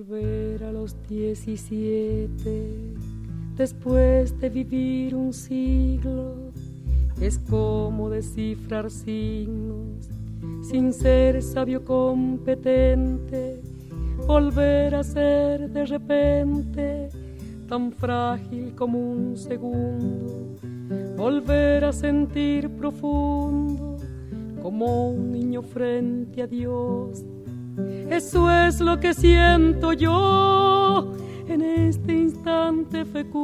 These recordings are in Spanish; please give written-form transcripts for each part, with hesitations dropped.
Volver a los 17, después de vivir un siglo, es como descifrar signos, sin ser sabio competente. Volver a ser de repente tan frágil como un segundo, volver a sentir profundo como un niño frente a Dios. Eso es lo que siento yo en este instante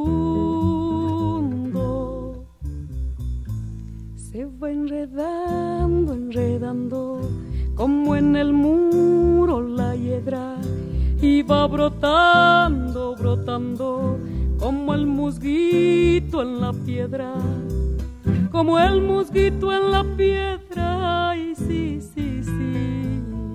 fecundo. Se va enredando, enredando, como en el muro la hiedra, y va brotando, brotando, como el musguito en la piedra, como el musguito en la piedra. Ay, sí, sí, sí.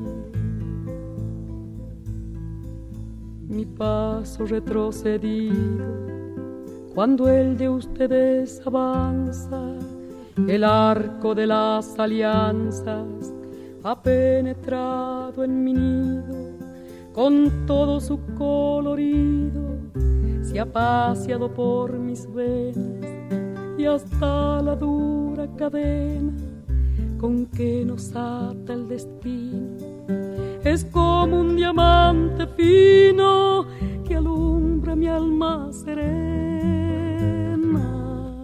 Mi paso retrocedido, cuando el de ustedes avanza, el arco de las alianzas ha penetrado en mi nido, con todo su colorido, se ha paseado por mis venas y hasta la dura cadena con que nos ata el destino. Es como un diamante fino que alumbra mi alma serena.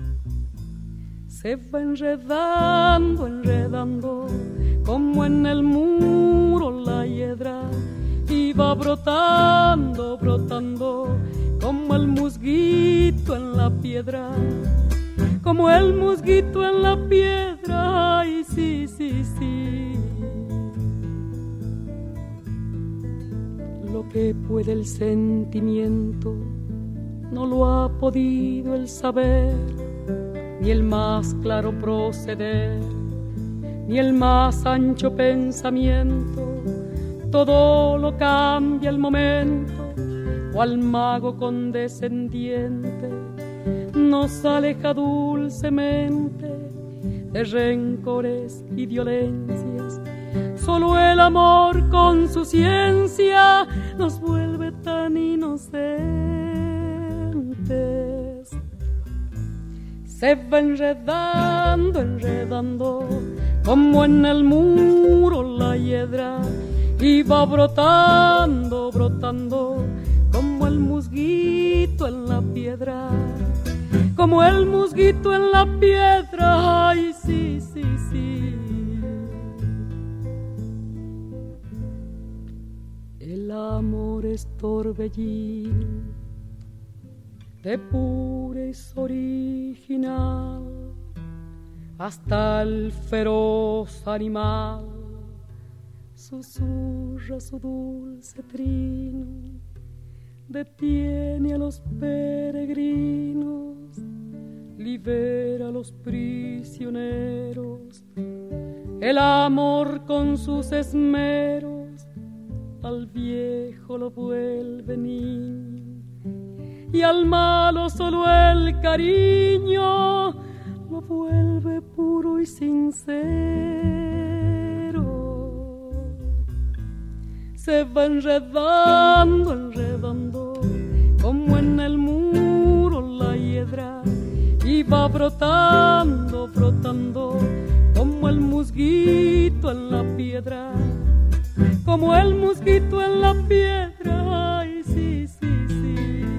Se va enredando, enredando, como en el muro la hiedra, y va brotando, brotando, como el musguito en la piedra, como el musguito en la piedra. Ay, sí, sí, sí. Lo que puede el sentimiento no lo ha podido el saber, ni el más claro proceder, ni el más ancho pensamiento. Todo lo cambia el momento, cual mago condescendiente nos aleja dulcemente de rencores y violencias. Solo el amor con su ciencia nos vuelve tan inocentes. Se va enredando, enredando, como en el muro la hiedra, y va brotando, brotando, como el musguito en la piedra, como el musguito en la piedra. Ay, sí, sí, sí. El amor es torbellino de pureza original, hasta el feroz animal susurra su dulce trino, detiene a los peregrinos, libera a los prisioneros. El amor con sus esmeros al viejo lo vuelve niño, y al malo solo el cariño lo vuelve puro y sincero. Se va enredando, enredando, como en el muro la hiedra, y va brotando, brotando, como el musguito en la piedra, como el musguito en la piedra. Ay, sí, sí, sí.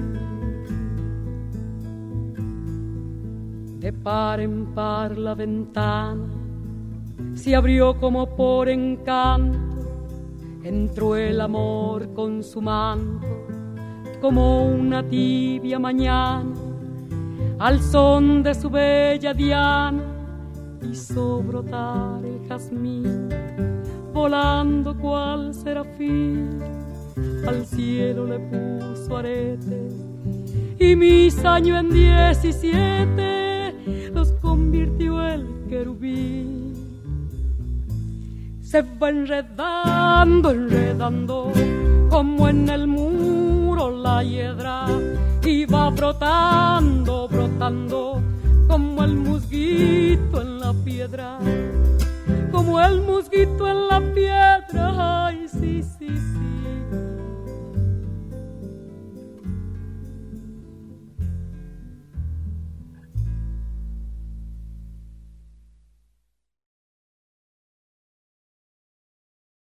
De par en par la ventana se abrió como por encanto, entró el amor con su manto, como una tibia mañana, al son de su bella diana, hizo brotar el jazmín, volando cual serafín, al cielo le puso arete, y mis años en 17 los convirtió el querubín. Se va enredando, enredando, como en el muro la hiedra, y va brotando, brotando, como el musguito en la piedra, como el musguito